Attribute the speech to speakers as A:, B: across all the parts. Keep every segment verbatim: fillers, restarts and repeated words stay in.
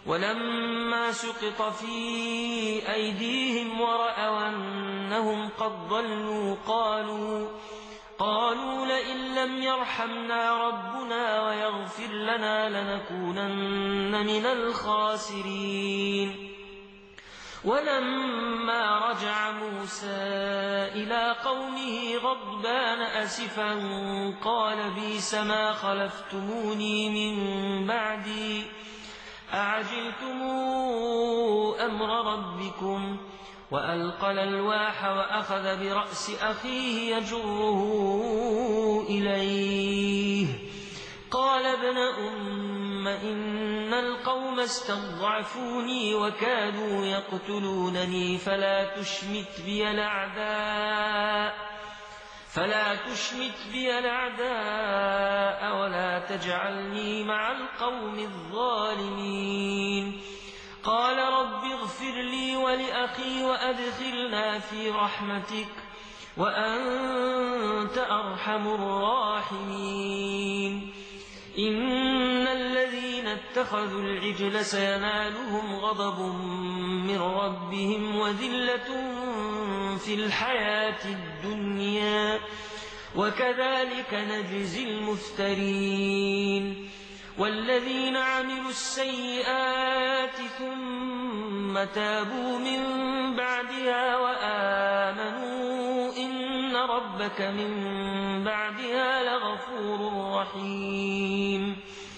A: ولما سقط في أيديهم ورأوا أنهم قد ضلوا قالوا قالوا لئن لم يرحمنا ربنا ويغفر لنا لنكونن من الخاسرين. ولما رجع موسى إلى قومه غضبان أسفا قال بئس ما خلفتموني من بعدي أعجلتم أمر ربكم. وألقى الألواح وأخذ برأس أخيه يجره إليه قال ابن أم إن القوم استضعفوني وكادوا يقتلونني فلا تشمت بي الأعداء فلا تشمت بي الأعداء ولا تجعلني مع القوم الظالمين. قال رب اغفر لي ولأخي وأدخلنا في رحمتك وأنت أرحم الراحمين. إن الذين اتخذوا العجل سينالهم غضب من ربهم وذلة في الحياة الدنيا وكذلك نجزي المفترين. والذين عملوا السيئات ثم تابوا من بعدها وآمنوا إن ربك من بعدها لغفور رحيم.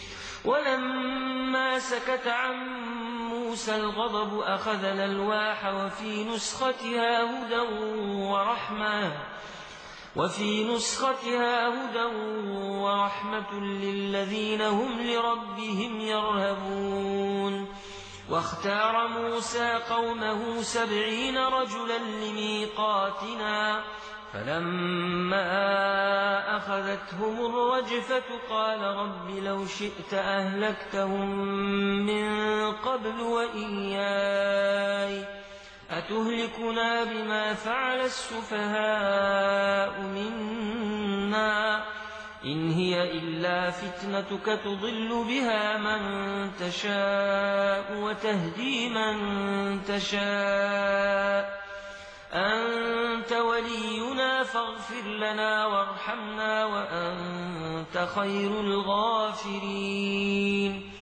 A: ولما سكت عن موسى الغضب أخذ الألواح وفي نسختها هدى ورحمة وفي نسختها هدى ورحمة للذين هم لربهم يرهبون. واختار موسى قومه سبعين رجلا لميقاتنا فلما أخذتهم الرجفة قال رب لو شئت أهلكتهم من قبل وإياي أتهلكنا بما فعل السفهاء منا إن هي إلا فتنتك تضل بها من تشاء وتهدي من تشاء أنت ولينا فاغفر لنا وارحمنا وأنت خير الغافرين.